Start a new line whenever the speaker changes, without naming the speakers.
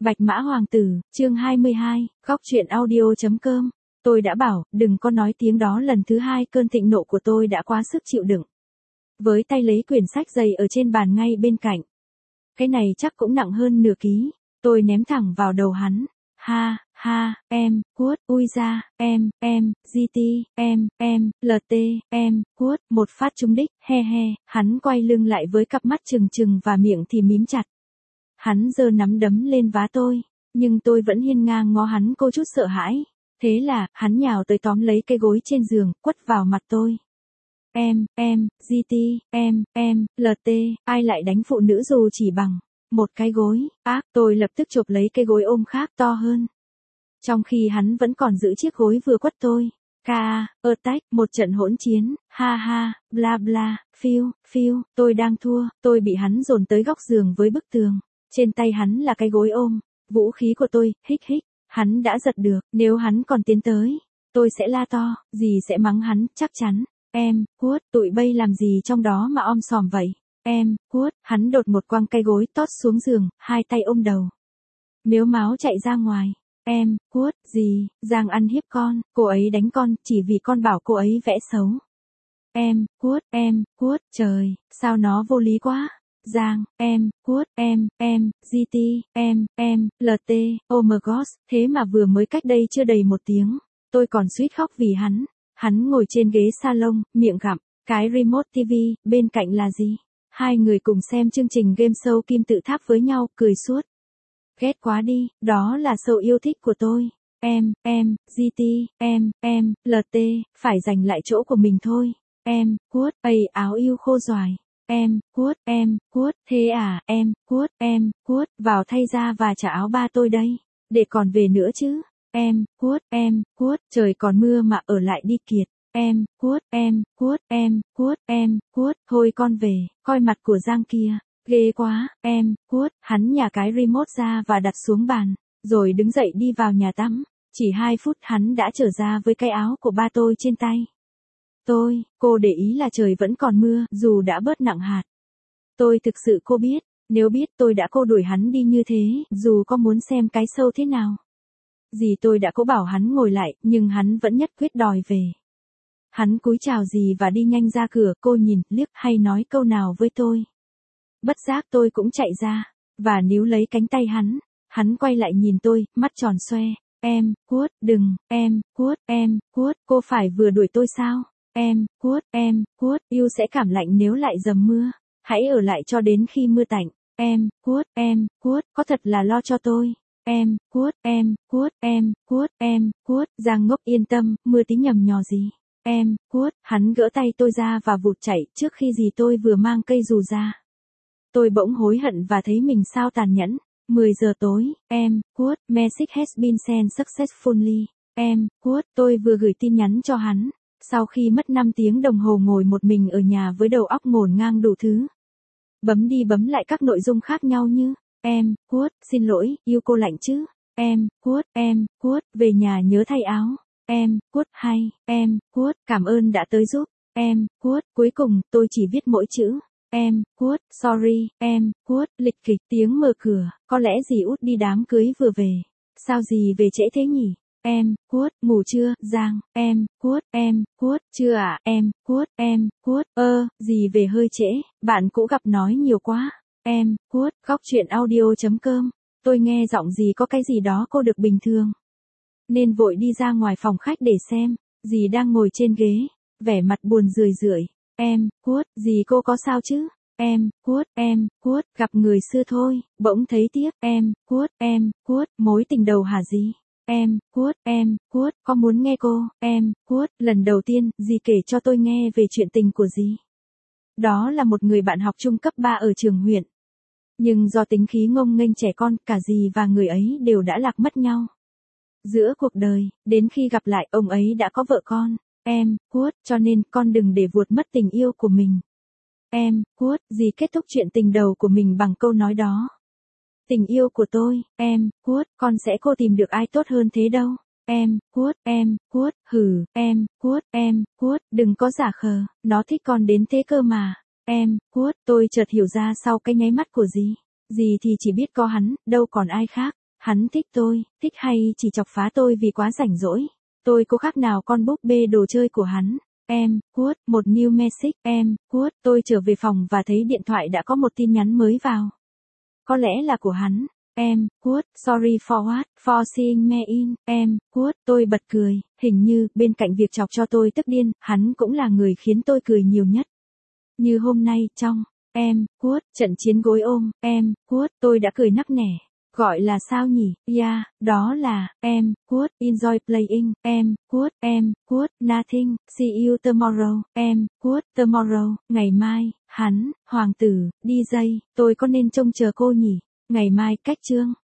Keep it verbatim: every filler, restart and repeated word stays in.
Bạch Mã Hoàng tử, chương hai mươi hai, góc truyện audio.com. Tôi đã bảo, đừng có nói tiếng đó lần thứ hai, cơn thịnh nộ của tôi đã quá sức chịu đựng. Với tay lấy quyển sách dày ở trên bàn ngay bên cạnh. Cái này chắc cũng nặng hơn nửa ký, tôi ném thẳng vào đầu hắn. Ha, ha, em, cuốt, ui ra, em, em, giê tê, em, em, lờ tê, em, cuốt, một phát trúng đích, he he, hắn quay lưng lại với cặp mắt trừng trừng và miệng thì mím chặt. Hắn giơ nắm đấm lên vá tôi, nhưng tôi vẫn hiên ngang ngó hắn cô chút sợ hãi. Thế là, hắn nhào tới tóm lấy cây gối trên giường, quất vào mặt tôi. Em, em, giê tê, em, em, lờ tê, ai lại đánh phụ nữ dù chỉ bằng một cái gối, ác, tôi lập tức chộp lấy cây gối ôm khác to hơn. Trong khi hắn vẫn còn giữ chiếc gối vừa quất tôi. Ca, attack, một trận hỗn chiến, ha ha, bla bla, phiêu, phiêu, tôi đang thua, tôi bị hắn dồn tới góc giường với bức tường. Trên tay hắn là cái gối ôm, vũ khí của tôi, hích hích, hắn đã giật được, nếu hắn còn tiến tới, tôi sẽ la to, dì sẽ mắng hắn, chắc chắn. Em, cuốt, tụi bay làm gì trong đó mà om sòm vậy? Em, cuốt, hắn đột một quăng cây gối tót xuống giường, hai tay ôm đầu. Mếu máo chạy ra ngoài. Em, cuốt, dì, Giang ăn hiếp con, cô ấy đánh con, chỉ vì con bảo cô ấy vẽ xấu. Em, cuốt, em, cuốt, trời, sao nó vô lý quá. Giang, em, cuốt, em, em, giê tê, em, em, lờ tê, oh my gosh, thế mà vừa mới cách đây chưa đầy một tiếng, tôi còn suýt khóc vì hắn. Hắn ngồi trên ghế salon, miệng gặm, cái remote ti vi, bên cạnh là gì? Hai người cùng xem chương trình game show kim tự tháp với nhau, cười suốt. Ghét quá đi, đó là show yêu thích của tôi. Em, em, giê tê, em, em, lờ tê, phải giành lại chỗ của mình thôi. Em, cuốt, ây áo yêu khô doài. Em, cuốt, em, cuốt, thế à, em, cuốt, em, cuốt, vào thay ra và trả áo ba tôi đây, để còn về nữa chứ. Em, cuốt, em, cuốt, trời còn mưa mà ở lại đi kiệt. Em, cuốt, em, cuốt, em, cuốt, em, cuốt, thôi con về, coi mặt của Giang kia, ghê quá, em, cuốt, hắn nhả cái remote ra và đặt xuống bàn, rồi đứng dậy đi vào nhà tắm. Chỉ hai phút hắn đã trở ra với cái áo của ba tôi trên tay. Tôi, cô để ý là trời vẫn còn mưa, dù đã bớt nặng hạt. Tôi thực sự cô biết, nếu biết tôi đã cô đuổi hắn đi như thế, dù có muốn xem cái show thế nào. Dì tôi đã cố bảo hắn ngồi lại, nhưng hắn vẫn nhất quyết đòi về. Hắn cúi chào dì và đi nhanh ra cửa, cô nhìn, liếc hay nói câu nào với tôi. Bất giác tôi cũng chạy ra, và níu lấy cánh tay hắn. Hắn quay lại nhìn tôi, mắt tròn xoe. Em, cuốt, đừng, em, cuốt, em, cuốt, cô phải vừa đuổi tôi sao? Em, cuốt, em, cuốt, yêu sẽ cảm lạnh nếu lại dầm mưa. Hãy ở lại cho đến khi mưa tạnh. Em, cuốt, em, cuốt, có thật là lo cho tôi. Em, cuốt, em, cuốt, em, cuốt, em, cuốt, Giang ngốc yên tâm, mưa tí nhầm nhò gì. Em, cuốt, hắn gỡ tay tôi ra và vụt chạy trước khi dì tôi vừa mang cây dù ra. Tôi bỗng hối hận và thấy mình sao tàn nhẫn. mười giờ tối, em, cuốt, message has been sent successfully. Em, cuốt, tôi vừa gửi tin nhắn cho hắn. Sau khi mất năm tiếng đồng hồ ngồi một mình ở nhà với đầu óc ngổn ngang đủ thứ. Bấm đi bấm lại các nội dung khác nhau như. Em, cuốt, xin lỗi, yêu cô lạnh chứ. Em, cuốt, em, cuốt, về nhà nhớ thay áo. Em, cuốt, hay, em, cuốt, cảm ơn đã tới giúp. Em, cuốt, cuối cùng, tôi chỉ viết mỗi chữ. Em, cuốt, sorry, em, cuốt, lịch kịch, tiếng mở cửa, có lẽ dì út đi đám cưới vừa về. Sao dì về trễ thế nhỉ? Em, cuốt, ngủ chưa, Giang, em, cuốt, em, cuốt, chưa à, em, cuốt, em, cuốt, ơ, dì về hơi trễ, bạn cũ gặp nói nhiều quá. Em, cuốt, góc truyện audio.com, tôi nghe giọng dì có cái gì đó cô được bình thường. Nên vội đi ra ngoài phòng khách để xem, dì đang ngồi trên ghế, vẻ mặt buồn rười rượi. Em, cuốt, dì cô có sao chứ? Em, cuốt, em, cuốt, gặp người xưa thôi, bỗng thấy tiếc. Em, cuốt, em, cuốt, mối tình đầu hả dì? Em, cuốt, em, cuốt, có muốn nghe cô? Em, cuốt, lần đầu tiên, dì kể cho tôi nghe về chuyện tình của dì. Đó là một người bạn học trung cấp ba ở trường huyện. Nhưng do tính khí ngông nghênh trẻ con, cả dì và người ấy đều đã lạc mất nhau. Giữa cuộc đời, đến khi gặp lại, ông ấy đã có vợ con. Em, cuốt, cho nên con đừng để vuột mất tình yêu của mình. Em, cuốt, dì kết thúc chuyện tình đầu của mình bằng câu nói đó. Tình yêu của tôi, em, cuốt, con sẽ cô tìm được ai tốt hơn thế đâu. Em, cuốt, em, cuốt, hừ, em, cuốt, em, cuốt, đừng có giả khờ, nó thích con đến thế cơ mà. Em, cuốt, tôi chợt hiểu ra sau cái nháy mắt của dì. Dì thì chỉ biết có hắn, đâu còn ai khác. Hắn thích tôi, thích hay chỉ chọc phá tôi vì quá rảnh rỗi. Tôi có khác nào con búp bê đồ chơi của hắn. Em, Kurt, một new message. Em, Kurt, tôi trở về phòng và thấy điện thoại đã có một tin nhắn mới vào. Có lẽ là của hắn. Em, Kurt, sorry for what, for seeing me in. Em, Kurt, tôi bật cười, hình như, bên cạnh việc chọc cho tôi tức điên, hắn cũng là người khiến tôi cười nhiều nhất. Như hôm nay, trong, em, Kurt, trận chiến gối ôm, em, Kurt, tôi đã cười nắc nẻ. Gọi là sao nhỉ? Yeah, đó là, em, Kurt, enjoy playing, em, Kurt, em, Kurt, nothing, see you tomorrow, em, Kurt, tomorrow, ngày mai, hắn, hoàng tử, đi dây, tôi có nên trông chờ cô nhỉ? Ngày mai cách chương.